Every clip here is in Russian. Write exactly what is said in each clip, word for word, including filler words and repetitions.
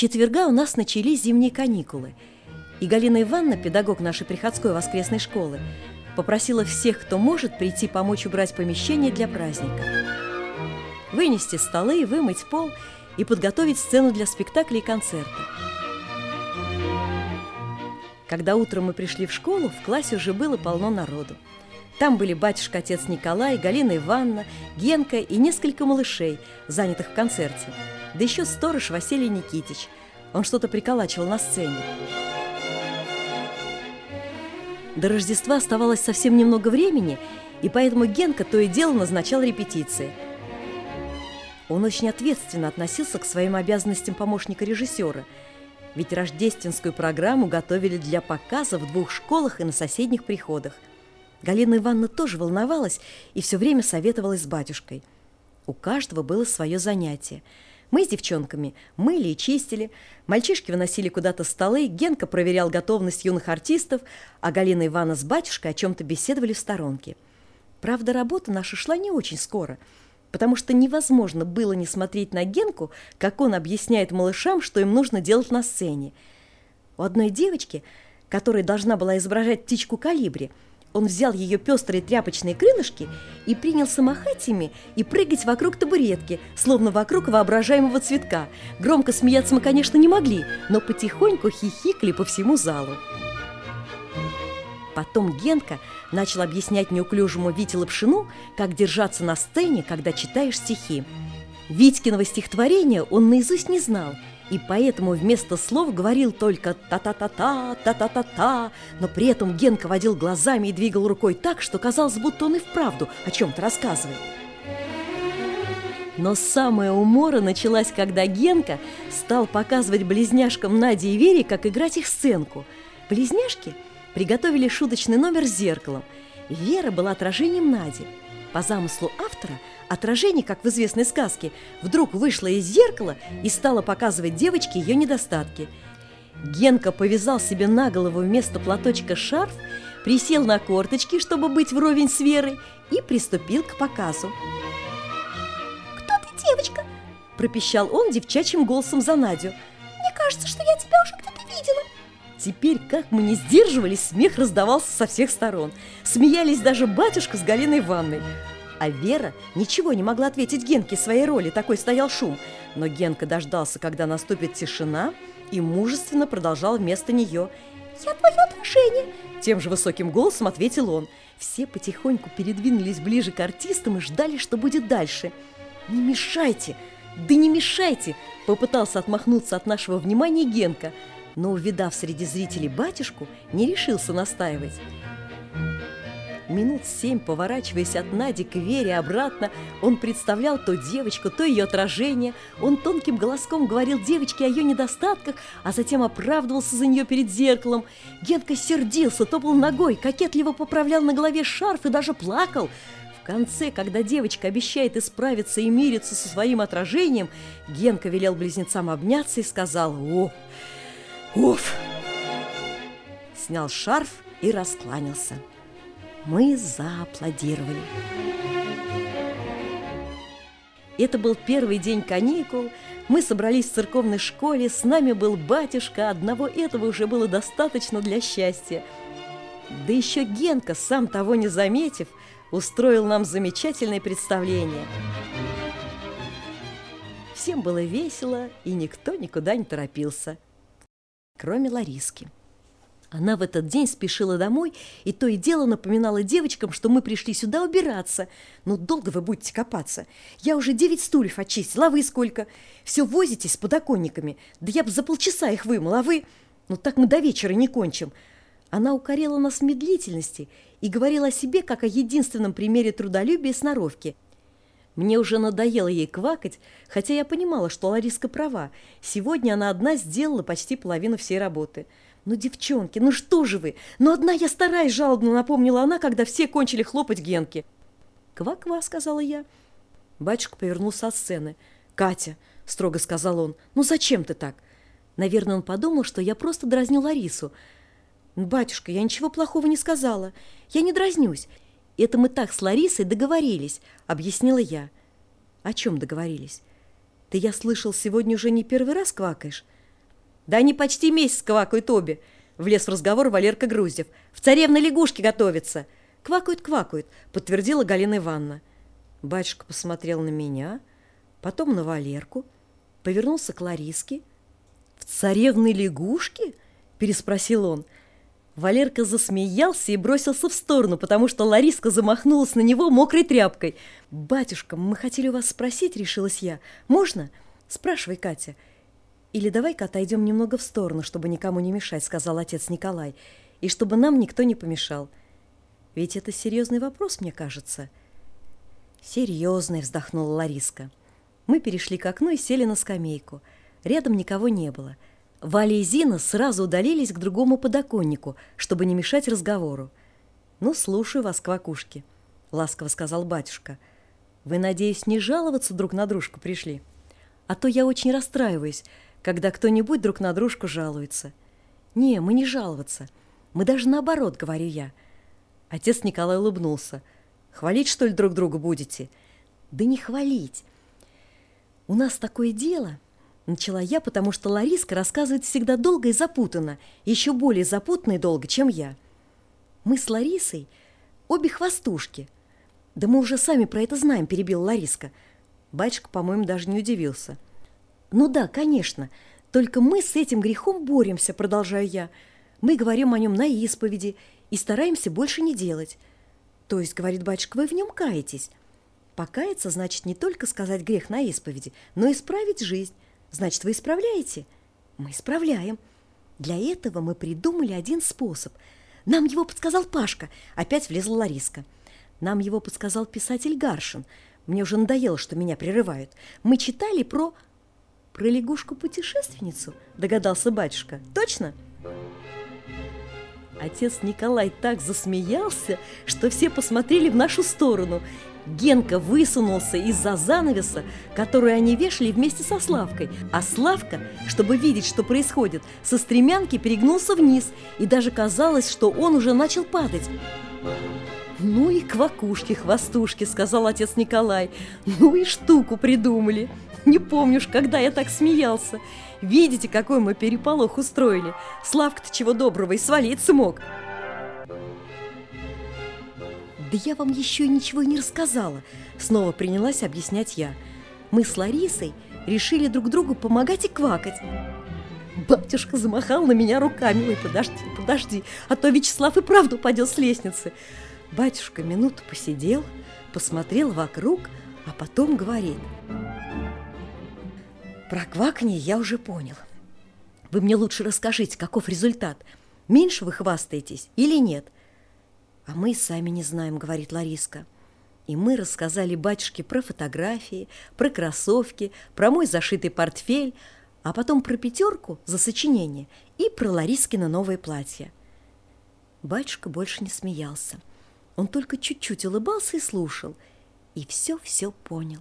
четверга у нас начались зимние каникулы, и Галина Ивановна, педагог нашей приходской воскресной школы, попросила всех, кто может, прийти помочь убрать помещение для праздника, вынести столы, вымыть пол и подготовить сцену для спектакля и концерта. Когда утром мы пришли в школу, в классе уже было полно народу. Там были батюшка-отец Николай, Галина Ивановна, Генка и несколько малышей, занятых в концерте. Да еще сторож Василий Никитич. Он что-то приколачивал на сцене. До Рождества оставалось совсем немного времени, и поэтому Генка то и дело назначал репетиции. Он очень ответственно относился к своим обязанностям помощника режиссера, ведь рождественскую программу готовили для показа в двух школах и на соседних приходах. Галина Ивановна тоже волновалась и все время советовалась с батюшкой. У каждого было свое занятие. Мы с девчонками мыли и чистили, мальчишки выносили куда-то столы, Генка проверял готовность юных артистов, а Галина Ивановна с батюшкой о чем-то беседовали в сторонке. Правда, работа наша шла не очень скоро, потому что невозможно было не смотреть на Генку, как он объясняет малышам, что им нужно делать на сцене. У одной девочки, которая должна была изображать птичку колибри, он взял ее пестрые тряпочные крылышки и принялся махать ими и прыгать вокруг табуретки, словно вокруг воображаемого цветка. Громко смеяться мы, конечно, не могли, но потихоньку хихикали по всему залу. Потом Генка начал объяснять неуклюжему Вите Лапшину, как держаться на сцене, когда читаешь стихи. Витькиного стихотворения он наизусть не знал, и поэтому вместо слов говорил только «та-та-та-та, та-та-та-та», но при этом Генка водил глазами и двигал рукой так, что казалось, будто он и вправду о чем-то рассказывает. Но самая умора началась, когда Генка стал показывать близняшкам Наде и Вере, как играть их сценку. Близняшки приготовили шуточный номер с зеркалом. Вера была отражением Нади. По замыслу автора, отражение, как в известной сказке, вдруг вышло из зеркала и стало показывать девочке ее недостатки. Генка повязал себе на голову вместо платочка шарф, присел на корточки, чтобы быть вровень с Верой, и приступил к показу. «Кто ты, девочка?» – пропищал он девчачьим голосом за Надю. «Мне кажется, что я тебя уже где-то видела». Теперь, как мы не сдерживались, смех раздавался со всех сторон. Смеялись даже батюшка с Галиной Ивановной. А Вера ничего не могла ответить Генке своей роли, такой стоял шум. Но Генка дождался, когда наступит тишина, и мужественно продолжал вместо нее. «Я твое отражение!» Тем же высоким голосом ответил он. Все потихоньку передвинулись ближе к артистам и ждали, что будет дальше. «Не мешайте! Да не мешайте!» – попытался отмахнуться от нашего внимания Генка, но, увидав среди зрителей батюшку, не решился настаивать. Минут семь, поворачиваясь от Нади к Вере обратно, он представлял то девочку, то ее отражение. Он тонким голоском говорил девочке о ее недостатках, а затем оправдывался за нее перед зеркалом. Генка сердился, топал ногой, кокетливо поправлял на голове шарф и даже плакал. В конце, когда девочка обещает исправиться и мириться со своим отражением, Генка велел близнецам обняться и сказал «О, уф!» Снял шарф и раскланялся. Мы зааплодировали. Это был первый день каникул. Мы собрались в церковной школе, с нами был батюшка, одного этого уже было достаточно для счастья. Да еще Генка, сам того не заметив, устроил нам замечательное представление. Всем было весело, и никто никуда не торопился, кроме Лариски. Она в этот день спешила домой и то и дело напоминала девочкам, что мы пришли сюда убираться. «Ну, долго вы будете копаться? Я уже девять стульев очистила, а вы сколько? Все возитесь с подоконниками. Да я бы за полчаса их вымыла, а вы... Ну, так мы до вечера не кончим». Она укорила нас в медлительности и говорила о себе, как о единственном примере трудолюбия и сноровки. Мне уже надоело ей квакать, хотя я понимала, что Лариска права. Сегодня она одна сделала почти половину всей работы. «Ну, девчонки, ну что же вы? Ну, одна я стараюсь», – жалобно напомнила она, когда все кончили хлопать Генке. «Ква-ква», – сказала я. Батюшка повернулся от сцены. «Катя», – строго сказал он, – «ну зачем ты так?» Наверное, он подумал, что я просто дразню Ларису. «Батюшка, я ничего плохого не сказала. Я не дразнюсь. Это мы так с Ларисой договорились», – объяснила я. «О чем договорились? Ты, я слышал, сегодня уже не первый раз квакаешь?» Да они почти месяц квакают обе. Влез в разговор Валерка Груздев. В царевны лягушки готовятся. Квакают, квакают, подтвердила Галина Ивановна. Батюшка посмотрел на меня, потом на Валерку, повернулся к Лариске. В царевны лягушки? Переспросил он. Валерка засмеялся и бросился в сторону, потому что Лариска замахнулась на него мокрой тряпкой. «Батюшка, мы хотели у вас спросить», — решилась я. «Можно?» «Спрашивай, Катя». «Или давай-ка отойдем немного в сторону, чтобы никому не мешать», — сказал отец Николай, «и чтобы нам никто не помешал. Ведь это серьезный вопрос, мне кажется». «Серьезный», — вздохнула Лариска. Мы перешли к окну и сели на скамейку. Рядом никого не было. Валя и Зина сразу удалились к другому подоконнику, чтобы не мешать разговору. «Ну, слушаю вас, квакушки», — ласково сказал батюшка. «Вы, надеюсь, не жаловаться друг на дружку пришли? А то я очень расстраиваюсь, когда кто-нибудь друг на дружку жалуется». «Не, мы не жаловаться. Мы даже наоборот», — говорю я. Отец Николай улыбнулся. «Хвалить, что ли, друг друга будете?» «Да не хвалить. У нас такое дело», — начала я, потому что Лариска рассказывает всегда долго и запутанно, еще более запутанно и долго, чем я. «Мы с Ларисой обе хвостушки». «Да мы уже сами про это знаем», — перебила Лариска. Батюшка, по-моему, даже не удивился. «Ну да, конечно, только мы с этим грехом боремся», — продолжаю я. «Мы говорим о нем на исповеди и стараемся больше не делать». «То есть, — говорит батюшка, — вы в нем каетесь». «Покаяться значит не только сказать грех на исповеди, но и исправить жизнь. Значит, вы исправляете?» «Мы исправляем. Для этого мы придумали один способ. Нам его подсказал Пашка», — опять влезла Лариска. «Нам его подсказал писатель Гаршин. Мне уже надоело, что меня прерывают. Мы читали про...» «Про лягушку-путешественницу?» — догадался батюшка. «Точно?» Отец Николай так засмеялся, что все посмотрели в нашу сторону. Генка высунулся из-за занавеса, который они вешали вместе со Славкой, а Славка, чтобы видеть, что происходит, со стремянки перегнулся вниз, и даже казалось, что он уже начал падать. «Ну и квакушки-хвостушки», — сказал отец Николай. «Ну и штуку придумали. Не помнишь, когда я так смеялся. Видите, какой мы переполох устроили. Славка-то чего доброго и свалиться мог». «Да я вам еще и ничего не рассказала», — снова принялась объяснять я. «Мы с Ларисой решили друг другу помогать и квакать». Батюшка замахал на меня руками. «Ой, подожди, подожди, а то Вячеслав и правда упадет с лестницы». Батюшка минуту посидел, посмотрел вокруг, а потом говорит: «Про кваканье я уже понял. Вы мне лучше расскажите, каков результат. Меньше вы хвастаетесь или нет?» «А мы сами не знаем», — говорит Лариска. И мы рассказали батюшке про фотографии, про кроссовки, про мой зашитый портфель, а потом про пятерку за сочинение и про Ларискино новое платье. Батюшка больше не смеялся. Он только чуть-чуть улыбался и слушал, и все-все понял.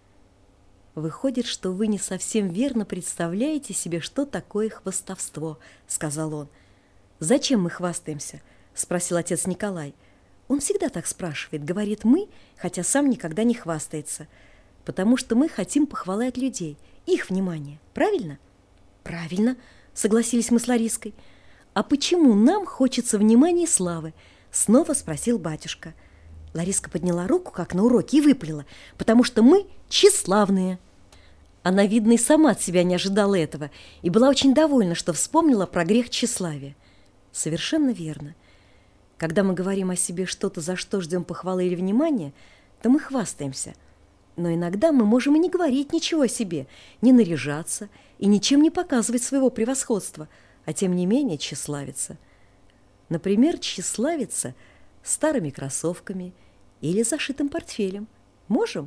«Выходит, что вы не совсем верно представляете себе, что такое хвастовство», — сказал он. «Зачем мы хвастаемся?» — спросил отец Николай. Он всегда так спрашивает, говорит «мы», хотя сам никогда не хвастается, потому что мы хотим похвалы от людей, их внимания. Правильно? «Правильно», — согласились мы с Лариской. «А почему нам хочется внимания и славы?» — снова спросил батюшка. Лариска подняла руку, как на уроке, и выпалила: «Потому что мы тщеславные». Она, видно, и сама от себя не ожидала этого и была очень довольна, что вспомнила про грех тщеславия. Совершенно верно. Когда мы говорим о себе что-то, за что ждем похвалы или внимания, то мы хвастаемся. Но иногда мы можем и не говорить ничего о себе, не наряжаться и ничем не показывать своего превосходства, а тем не менее тщеславиться. Например, тщеславиться старыми кроссовками или зашитым портфелем. Можем?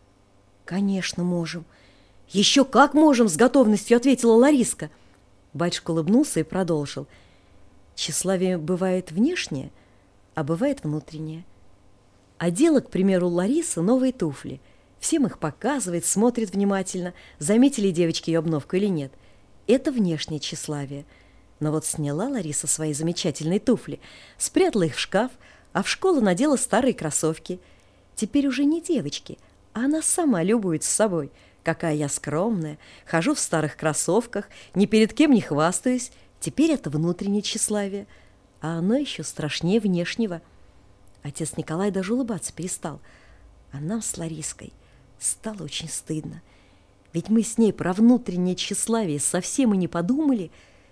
Конечно, можем. Еще как можем, с готовностью ответила Лариска. Батюшка улыбнулся и продолжил. Тщеславие бывает внешнее, а бывает внутреннее. Одела, к примеру, Лариса новые туфли. Всем их показывает, смотрит внимательно, заметили девочки ее обновку или нет. Это внешнее тщеславие. Но вот сняла Лариса свои замечательные туфли, спрятала их в шкаф, а в школу надела старые кроссовки. Теперь уже не девочки, а она сама любуется собой, какая я скромная, хожу в старых кроссовках, ни перед кем не хвастаюсь. Теперь это внутреннее тщеславие, а оно еще страшнее внешнего. Отец Николай даже улыбаться перестал, а нам с Лариской стало очень стыдно. Ведь мы с ней про внутреннее тщеславие совсем и не подумали.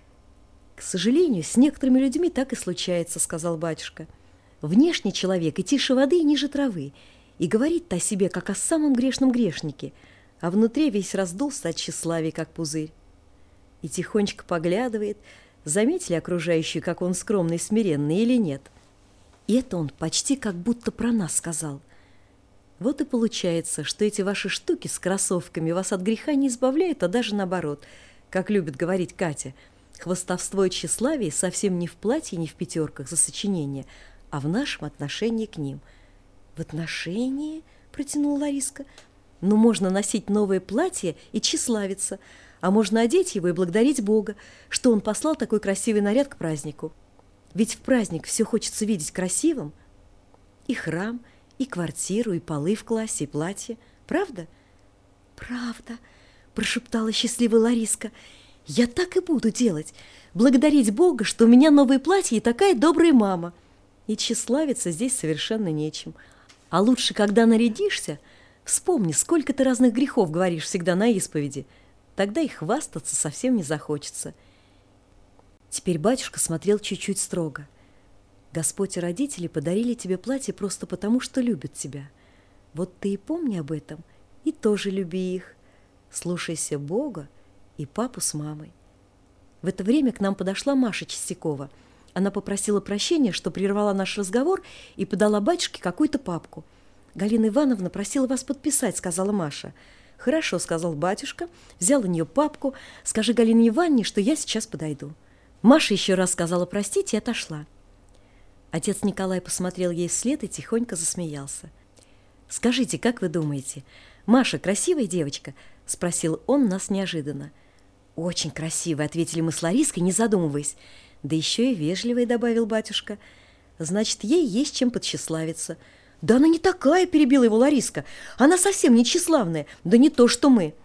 К сожалению, с некоторыми людьми так и случается, сказал батюшка. Внешний человек и тише воды, и ниже травы, и говорит о себе, как о самом грешном грешнике, а внутри весь раздулся от тщеславия, как пузырь. И тихонечко поглядывает, заметили окружающие, как он скромный и смиренный, или нет. И это он почти как будто про нас сказал. Вот и получается, что эти ваши штуки с кроссовками вас от греха не избавляют, а даже наоборот, как любит говорить Катя, хвастовство и тщеславие совсем не в платье, не в пятерках за сочинение, а в нашем отношении к ним. В отношении, протянула Лариска, ну можно носить новое платье и тщеславиться, а можно одеть его и благодарить Бога, что Он послал такой красивый наряд к празднику. Ведь в праздник все хочется видеть красивым. И храм, и квартиру, и полы в классе, и платье. Правда? Правда, прошептала счастливая Лариска. Я так и буду делать. Благодарить Бога, что у меня новое платье и такая добрая мама. И тщеславиться здесь совершенно нечем. А лучше, когда нарядишься, вспомни, сколько ты разных грехов говоришь всегда на исповеди. Тогда и хвастаться совсем не захочется. Теперь батюшка смотрел чуть-чуть строго. Господь и родители подарили тебе платье просто потому, что любят тебя. Вот ты и помни об этом, и тоже люби их. Слушайся Бога и папу с мамой. В это время к нам подошла Маша Чистякова. Она попросила прощения, что прервала наш разговор, и подала батюшке какую-то папку. «Галина Ивановна просила вас подписать», — сказала Маша. «Хорошо», — сказал батюшка, взял у нее папку. «Скажи Галине Ивановне, что я сейчас подойду». Маша еще раз сказала «простите» и отошла. Отец Николай посмотрел ей вслед и тихонько засмеялся. «Скажите, как вы думаете, Маша красивая девочка?» — спросил он нас неожиданно. «Очень красивая», — ответили мы с Лариской, не задумываясь. «Да еще и вежливая», — добавил батюшка. «Значит, ей есть чем подтщеславиться». «Да она не такая», — перебила его Лариска. «Она совсем не тщеславная, да не то, что мы».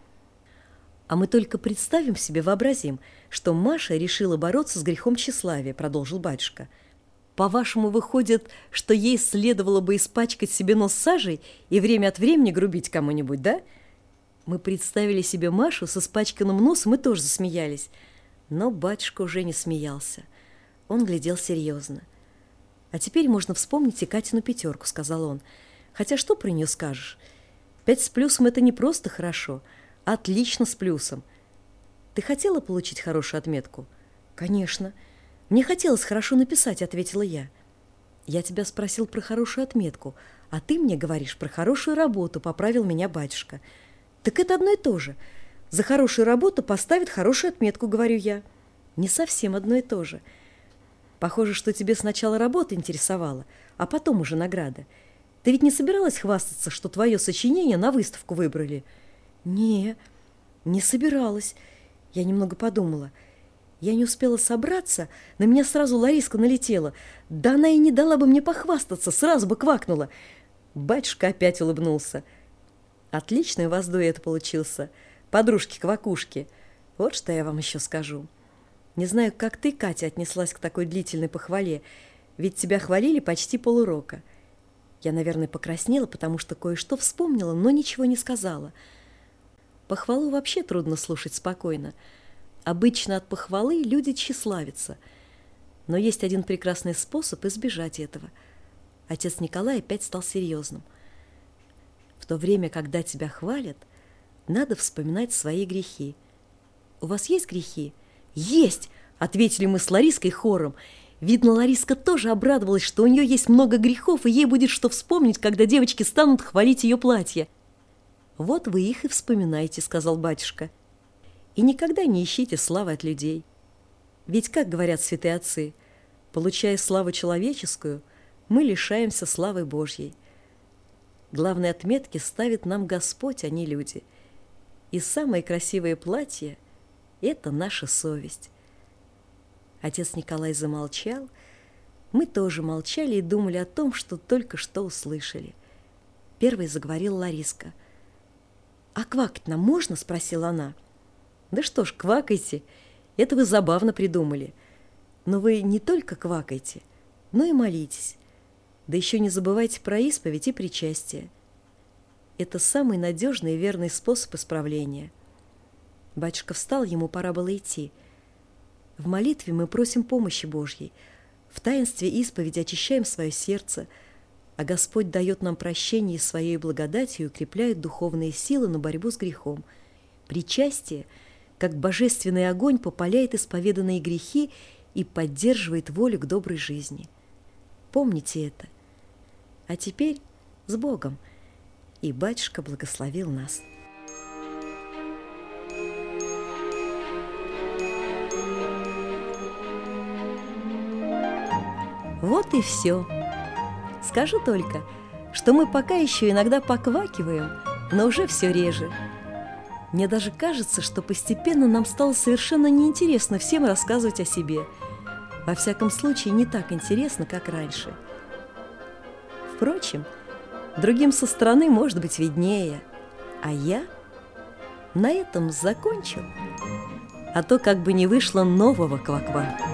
«А мы только представим себе, вообразим, что Маша решила бороться с грехом тщеславия», — продолжил батюшка. «По-вашему, выходит, что ей следовало бы испачкать себе нос сажей и время от времени грубить кому-нибудь, да?» Мы представили себе Машу с испачканным носом и тоже засмеялись. Но батюшка уже не смеялся. Он глядел серьезно. «А теперь можно вспомнить и Катину пятерку», — сказал он. «Хотя что про нее скажешь? Пять с плюсом — это не просто хорошо, а отлично с плюсом. Ты хотела получить хорошую отметку?» «Конечно. Мне хотелось хорошо написать», — ответила я. «Я тебя спросил про хорошую отметку, а ты мне говоришь про хорошую работу», — поправил меня батюшка. «Так это одно и то же. За хорошую работу поставят хорошую отметку», — говорю я. «Не совсем одно и то же. Похоже, что тебе сначала работа интересовала, а потом уже награда. Ты ведь не собиралась хвастаться, что твое сочинение на выставку выбрали?» «Не, не собиралась». Я немного подумала. Я не успела собраться, на меня сразу Лариска налетела. Да она и не дала бы мне похвастаться, сразу бы квакнула. Батюшка опять улыбнулся. «Отличный у вас дуэт получился, подружки-квакушки. Вот что я вам еще скажу. Не знаю, как ты, Катя, отнеслась к такой длительной похвале, ведь тебя хвалили почти полурока». Я, наверное, покраснела, потому что кое-что вспомнила, но ничего не сказала. Похвалу вообще трудно слушать спокойно. Обычно от похвалы люди тщеславятся. Но есть один прекрасный способ избежать этого. Отец Николай опять стал серьезным. В то время, когда тебя хвалят, надо вспоминать свои грехи. «У вас есть грехи?» «Есть!» — ответили мы с Лариской хором. Видно, Лариска тоже обрадовалась, что у нее есть много грехов, и ей будет что вспомнить, когда девочки станут хвалить ее платье. «Вот вы их и вспоминайте», — сказал батюшка. «И никогда не ищите славы от людей. Ведь, как говорят святые отцы, получая славу человеческую, мы лишаемся славы Божьей. Главные отметки ставит нам Господь, а не люди. И самое красивое платье — это наша совесть». Отец Николай замолчал. Мы тоже молчали и думали о том, что только что услышали. Первой заговорила Лариска. «А квакать нам можно?» – спросила она. «Да что ж, квакайте, это вы забавно придумали. Но вы не только квакайте, но и молитесь. Да еще не забывайте про исповедь и причастие. Это самый надежный и верный способ исправления». Батюшка встал, ему пора было идти. В молитве мы просим помощи Божьей. В таинстве исповеди очищаем свое сердце, а Господь дает нам прощение и Своей благодатью укрепляет духовные силы на борьбу с грехом. Причастие, как божественный огонь, попаляет исповеданные грехи и поддерживает волю к доброй жизни. Помните это. А теперь с Богом. И батюшка благословил нас. Вот и все. Скажу только, что мы пока еще иногда поквакиваем, но уже все реже. Мне даже кажется, что постепенно нам стало совершенно неинтересно всем рассказывать о себе. Во всяком случае, не так интересно, как раньше. Впрочем, другим со стороны может быть виднее. А я на этом закончу. А то как бы не вышло нового кваква.